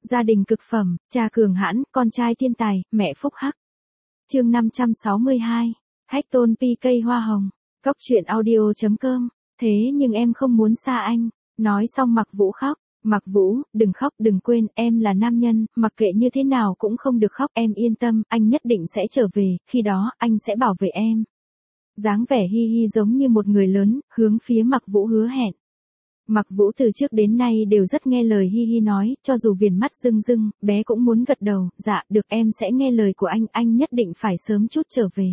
Gia đình cực phẩm, cha cường hãn, con trai thiên tài, mẹ phúc hắc. Chương 562. Hách tôn PK hoa hồng. Cóc truyện audio.com. Thế nhưng em không muốn xa anh. Nói xong Mặc Vũ khóc. Mặc Vũ, đừng khóc, đừng quên, em là nam nhân, mặc kệ như thế nào cũng không được khóc, em yên tâm, anh nhất định sẽ trở về, khi đó, anh sẽ bảo vệ em. Dáng vẻ hi hi giống như một người lớn, hướng phía Mặc Vũ hứa hẹn. Mặc Vũ từ trước đến nay đều rất nghe lời hi hi nói, cho dù viền mắt rưng rưng, bé cũng muốn gật đầu, dạ, được em sẽ nghe lời của anh nhất định phải sớm chút trở về.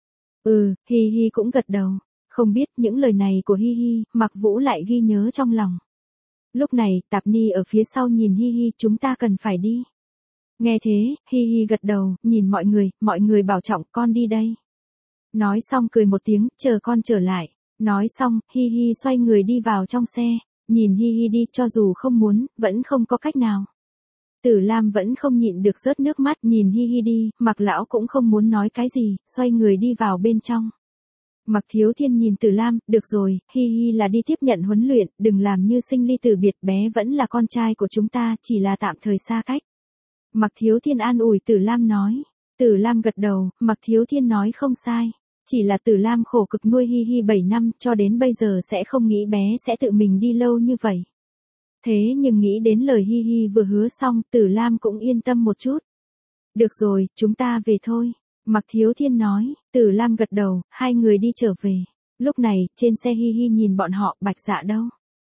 Hi hi cũng gật đầu, không biết những lời này của hi hi, Mặc Vũ lại ghi nhớ trong lòng. Lúc này, Tạp Ni ở phía sau nhìn hi hi, chúng ta cần phải đi. Nghe thế, hi hi gật đầu, nhìn mọi người bảo trọng, con đi đây. Nói xong cười một tiếng, chờ con trở lại. Nói xong, hi hi xoay người đi vào trong xe, nhìn hi hi đi, cho dù không muốn, vẫn không có cách nào. Tử Lam vẫn không nhịn được rớt nước mắt, nhìn hi hi đi, Mặc lão cũng không muốn nói cái gì, xoay người đi vào bên trong. Mặc Thiếu Thiên nhìn Tử Lam, được rồi, hi hi là đi tiếp nhận huấn luyện, đừng làm như sinh ly tử biệt, bé vẫn là con trai của chúng ta, chỉ là tạm thời xa cách. Mặc Thiếu Thiên an ủi Tử Lam nói. Tử Lam gật đầu, Mặc Thiếu Thiên nói không sai. Chỉ là Tử Lam khổ cực nuôi hi hi 7 năm, cho đến bây giờ sẽ không nghĩ bé sẽ tự mình đi lâu như vậy. Thế nhưng nghĩ đến lời hi hi vừa hứa xong, Tử Lam cũng yên tâm một chút. Được rồi, chúng ta về thôi. Mặc Thiếu Thiên nói. Tử Lam gật đầu, hai người đi trở về. Lúc này, trên xe hi hi nhìn bọn họ, Bạch Dạ đâu?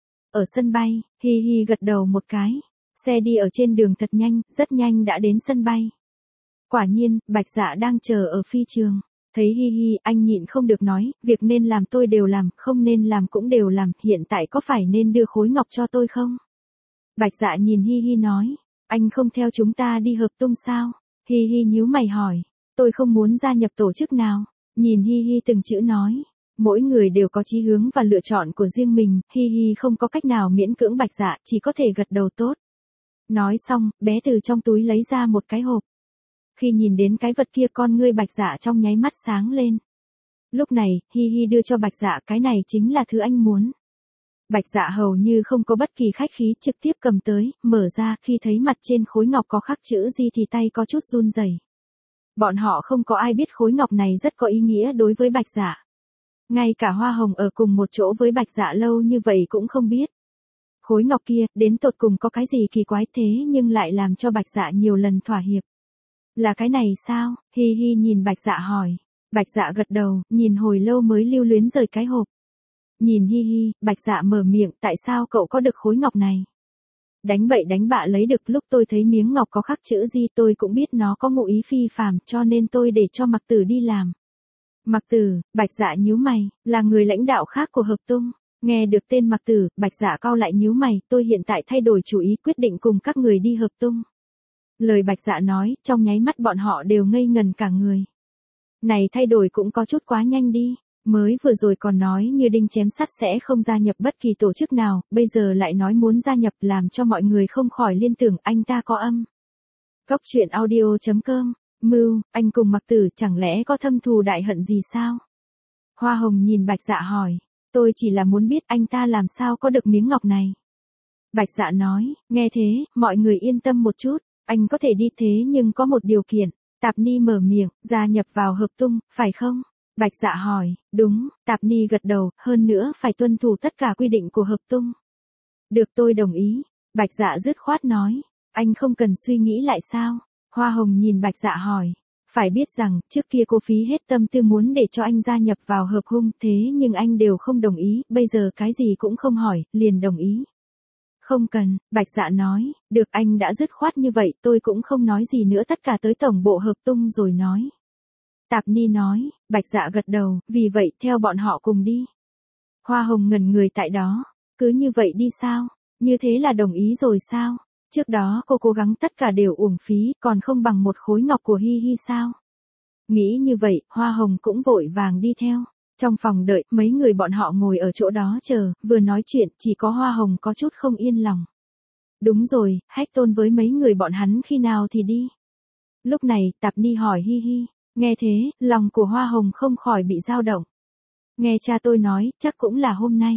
Ở sân bay, hi hi gật đầu một cái. Xe đi ở trên đường thật nhanh, rất nhanh đã đến sân bay. Quả nhiên, Bạch Dạ đang chờ ở phi trường. Thấy hi hi, anh nhịn không được nói, việc nên làm tôi đều làm, không nên làm cũng đều làm, hiện tại có phải nên đưa khối ngọc cho tôi không? Bạch Dạ nhìn hi hi nói, anh không theo chúng ta đi hợp tung sao? Hi hi nhíu mày hỏi, tôi không muốn gia nhập tổ chức nào. Nhìn hi hi từng chữ nói, mỗi người đều có chí hướng và lựa chọn của riêng mình, hi hi không có cách nào miễn cưỡng Bạch Dạ, chỉ có thể gật đầu tốt. Nói xong, bé từ trong túi lấy ra một cái hộp. Khi nhìn đến cái vật kia, con ngươi Bạch Dạ trong nháy mắt sáng lên. Lúc này, hi hi đưa cho Bạch Dạ, cái này chính là thứ anh muốn. Bạch Dạ hầu như không có bất kỳ khách khí, trực tiếp cầm tới, mở ra, khi thấy mặt trên khối ngọc có khắc chữ gì thì tay có chút run rẩy. Bọn họ không có ai biết khối ngọc này rất có ý nghĩa đối với Bạch Dạ. Ngay cả Hoa Hồng ở cùng một chỗ với Bạch Dạ lâu như vậy cũng không biết. Khối ngọc kia, đến tột cùng có cái gì kỳ quái thế nhưng lại làm cho Bạch Dạ nhiều lần thỏa hiệp. Là cái này sao? Hi hi nhìn Bạch Dạ hỏi. Bạch Dạ gật đầu, nhìn hồi lâu mới lưu luyến rời cái hộp. Nhìn hi hi, Bạch Dạ mở miệng, tại sao cậu có được khối ngọc này? Đánh bậy đánh bạ lấy được, lúc tôi thấy miếng ngọc có khắc chữ gì tôi cũng biết nó có ngụ ý phi phàm, cho nên tôi để cho Mặc Tử đi làm. Mặc Tử, Bạch Dạ nhíu mày, là người lãnh đạo khác của hợp tung. Nghe được tên Mặc Tử, Bạch Dạ cau lại nhíu mày, tôi hiện tại thay đổi chủ ý, quyết định cùng các người đi hợp tung. Lời Bạch Dạ nói, trong nháy mắt bọn họ đều ngây ngần cả người. Này thay đổi cũng có chút quá nhanh đi, mới vừa rồi còn nói như đinh chém sắt sẽ không gia nhập bất kỳ tổ chức nào, bây giờ lại nói muốn gia nhập, làm cho mọi người không khỏi liên tưởng anh ta có âm. Cóc truyện audio.com. Mưu, anh cùng Mặc Tử chẳng lẽ có thâm thù đại hận gì sao? Hoa Hồng nhìn Bạch Dạ hỏi, tôi chỉ là muốn biết anh ta làm sao có được miếng ngọc này. Bạch Dạ nói, nghe thế, mọi người yên tâm một chút. Anh có thể đi thế nhưng có một điều kiện. Tạp Ni mở miệng, gia nhập vào hợp tung, phải không? Bạch Dạ hỏi, đúng, Tạp Ni gật đầu, hơn nữa phải tuân thủ tất cả quy định của hợp tung. Được, tôi đồng ý. Bạch Dạ dứt khoát nói, anh không cần suy nghĩ lại sao? Hoa Hồng nhìn Bạch Dạ hỏi, phải biết rằng, trước kia cô phí hết tâm tư muốn để cho anh gia nhập vào hợp hung, thế nhưng anh đều không đồng ý, bây giờ cái gì cũng không hỏi, liền đồng ý. Không cần, Bạch Dạ nói, được, anh đã dứt khoát như vậy, tôi cũng không nói gì nữa, tất cả tới tổng bộ hợp tung rồi nói. Tạp Ni nói, Bạch Dạ gật đầu, vì vậy theo bọn họ cùng đi. Hoa Hồng ngẩn người tại đó, cứ như vậy đi sao? Như thế là đồng ý rồi sao? Trước đó cô cố gắng tất cả đều uổng phí, còn không bằng một khối ngọc của hi hi sao? Nghĩ như vậy, Hoa Hồng cũng vội vàng đi theo. Trong phòng đợi, mấy người bọn họ ngồi ở chỗ đó chờ, vừa nói chuyện, chỉ có Hoa Hồng có chút không yên lòng. Đúng rồi, Hách Tôn với mấy người bọn hắn khi nào thì đi? Lúc này, Tạp Ni hỏi hi hi, nghe thế, lòng của Hoa Hồng không khỏi bị dao động. Nghe cha tôi nói, chắc cũng là hôm nay.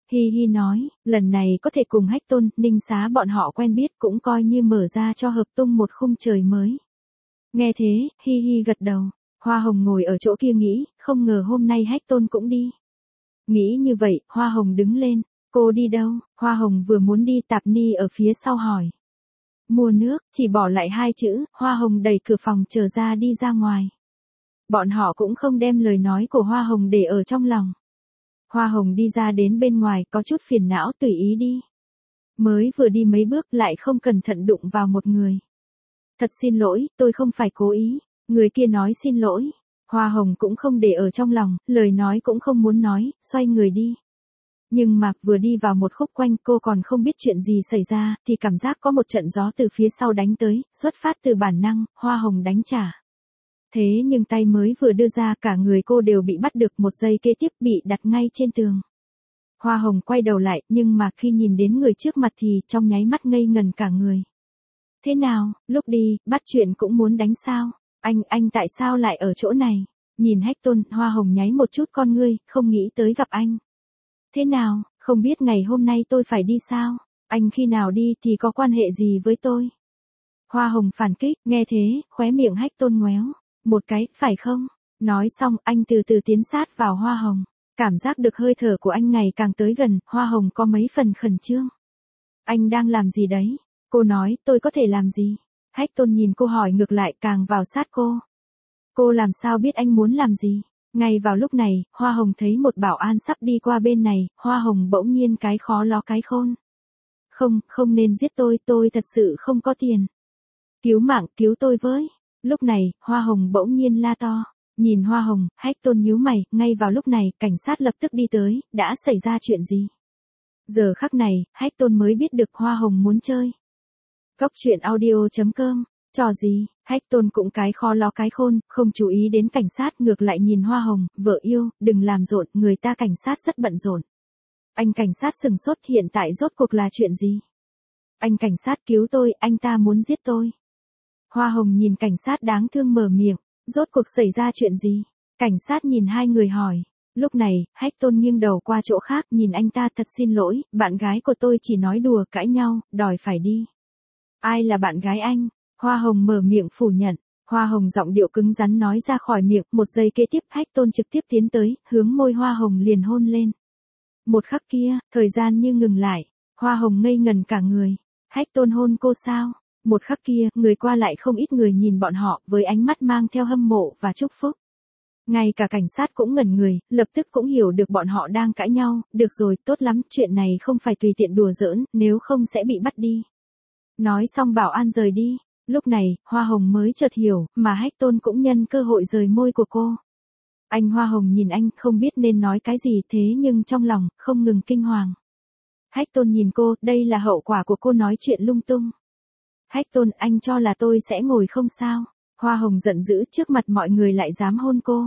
Hi Hi nói, lần này có thể cùng Hách Tôn, Ninh Xá bọn họ quen biết cũng coi như mở ra cho Hợp Tung một khung trời mới. Nghe thế, Hi Hi gật đầu. Hoa Hồng ngồi ở chỗ kia nghĩ, không ngờ hôm nay Hách Tôn cũng đi. Nghĩ như vậy, Hoa Hồng đứng lên. Cô đi đâu? Hoa Hồng vừa muốn đi, Tạp Ni ở phía sau hỏi. Mua nước, chỉ bỏ lại 2 chữ, Hoa Hồng đẩy cửa phòng trở ra đi ra ngoài. Bọn họ cũng không đem lời nói của Hoa Hồng để ở trong lòng. Hoa Hồng đi ra đến bên ngoài có chút phiền não, tùy ý đi. Mới vừa đi mấy bước lại không cẩn thận đụng vào một người. Thật xin lỗi, tôi không phải cố ý. Người kia nói xin lỗi. Hoa Hồng cũng không để ở trong lòng, lời nói cũng không muốn nói, xoay người đi. Nhưng mà vừa đi vào một khúc quanh, cô còn không biết chuyện gì xảy ra, thì cảm giác có một trận gió từ phía sau đánh tới, xuất phát từ bản năng, Hoa Hồng đánh trả. Thế nhưng tay mới vừa đưa ra, cả người cô đều bị bắt được, một giây kế tiếp bị đặt ngay trên tường. Hoa Hồng quay đầu lại, nhưng mà khi nhìn đến người trước mặt thì trong nháy mắt ngây ngần cả người. Thế nào, lúc đi, bắt chuyện cũng muốn đánh sao? Anh tại sao lại ở chỗ này? Nhìn Hách Tôn, Hoa Hồng nháy một chút con ngươi, không nghĩ tới gặp anh. Thế nào, không biết ngày hôm nay tôi phải đi sao? Anh khi nào đi thì có quan hệ gì với tôi? Hoa Hồng phản kích, nghe thế, khóe miệng Hách Tôn ngoéo. Một cái, phải không? Nói xong, anh từ từ tiến sát vào Hoa Hồng. Cảm giác được hơi thở của anh ngày càng tới gần, Hoa Hồng có mấy phần khẩn trương. Anh đang làm gì đấy? Cô nói, tôi có thể làm gì? Hách Tôn nhìn cô hỏi ngược lại, càng vào sát cô. Cô làm sao biết anh muốn làm gì? Ngay vào lúc này, Hoa Hồng thấy một bảo an sắp đi qua bên này, Hoa Hồng bỗng nhiên cái khó ló cái khôn. Không nên giết tôi thật sự không có tiền. Cứu mạng, cứu tôi với. Lúc này, Hoa Hồng bỗng nhiên la to. Nhìn Hoa Hồng, Hách Tôn nhíu mày, ngay vào lúc này, cảnh sát lập tức đi tới, đã xảy ra chuyện gì? Giờ khắc này, Hách Tôn mới biết được Hoa Hồng muốn chơi. Góc truyện audio.com, trò gì? Hách Tôn cũng cái kho lo cái khôn, không chú ý đến cảnh sát, ngược lại nhìn Hoa Hồng, vợ yêu, đừng làm rộn, người ta cảnh sát rất bận rộn. Anh cảnh sát sừng sốt, hiện tại rốt cuộc là chuyện gì? Anh cảnh sát cứu tôi, anh ta muốn giết tôi. Hoa Hồng nhìn cảnh sát đáng thương mở miệng, rốt cuộc xảy ra chuyện gì? Cảnh sát nhìn hai người hỏi. Lúc này, Hách Tôn nghiêng đầu qua chỗ khác, nhìn anh ta, thật xin lỗi, bạn gái của tôi chỉ nói đùa, cãi nhau, đòi phải đi. Ai là bạn gái anh? Hoa Hồng mở miệng phủ nhận. Hoa Hồng giọng điệu cứng rắn nói ra khỏi miệng, một giây kế tiếp Hách Tôn trực tiếp tiến tới, hướng môi Hoa Hồng liền hôn lên. Một khắc kia, thời gian như ngừng lại, Hoa Hồng ngây ngần cả người. Hách Tôn hôn cô sao? Một khắc kia, người qua lại không ít người nhìn bọn họ, với ánh mắt mang theo hâm mộ và chúc phúc. Ngay cả cảnh sát cũng ngẩn người, lập tức cũng hiểu được bọn họ đang cãi nhau, được rồi, tốt lắm, chuyện này không phải tùy tiện đùa giỡn, nếu không sẽ bị bắt đi. Nói xong bảo an rời đi, lúc này, Hoa Hồng mới chợt hiểu, mà Hách Tôn cũng nhân cơ hội rời môi của cô. Anh Hoa Hồng nhìn anh, không biết nên nói cái gì, thế nhưng trong lòng, không ngừng kinh hoàng. Hách Tôn nhìn cô, đây là hậu quả của cô nói chuyện lung tung. Hách Tôn, anh cho là tôi sẽ ngồi không sao? Hoa Hồng giận dữ, trước mặt mọi người lại dám hôn cô.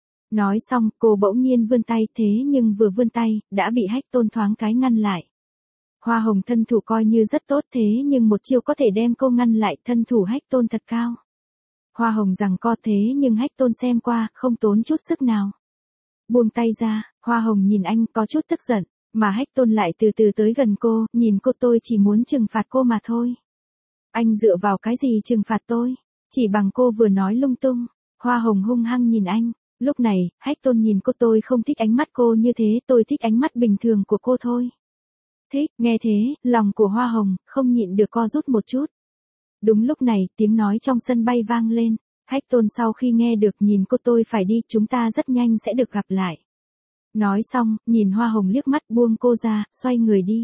Nói xong, cô bỗng nhiên vươn tay, thế nhưng vừa vươn tay, đã bị Hách Tôn thoáng cái ngăn lại. Hoa Hồng thân thủ coi như rất tốt, thế nhưng một chiêu có thể đem cô ngăn lại, thân thủ Hách Tôn thật cao. Hoa Hồng giằng co, thế nhưng Hách Tôn xem qua, không tốn chút sức nào. Buông tay ra, Hoa Hồng nhìn anh, có chút tức giận, mà Hách Tôn lại từ từ tới gần cô, nhìn cô, tôi chỉ muốn trừng phạt cô mà thôi. Anh dựa vào cái gì trừng phạt tôi? Chỉ bằng cô vừa nói lung tung. Hoa Hồng hung hăng nhìn anh. Lúc này, Hách Tôn nhìn cô, tôi không thích ánh mắt cô như thế, tôi thích ánh mắt bình thường của cô thôi. Thích, nghe thế, lòng của Hoa Hồng, không nhịn được co rút một chút. Đúng lúc này, tiếng nói trong sân bay vang lên. Hách Tôn sau khi nghe được nhìn cô, tôi phải đi, chúng ta rất nhanh sẽ được gặp lại. Nói xong, nhìn Hoa Hồng liếc mắt buông cô ra, xoay người đi.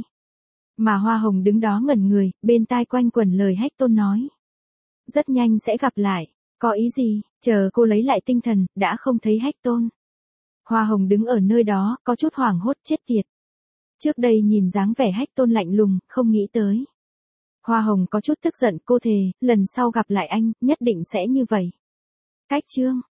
Mà Hoa Hồng đứng đó ngẩn người, bên tai quanh quẩn lời Hách Tôn nói. Rất nhanh sẽ gặp lại, có ý gì, chờ cô lấy lại tinh thần, đã không thấy Hách Tôn. Hoa Hồng đứng ở nơi đó, có chút hoảng hốt, chết tiệt. Trước đây nhìn dáng vẻ Hách Tôn lạnh lùng, không nghĩ tới. Hoa Hồng có chút tức giận, cô thề, lần sau gặp lại anh, nhất định sẽ như vậy. Cách chương.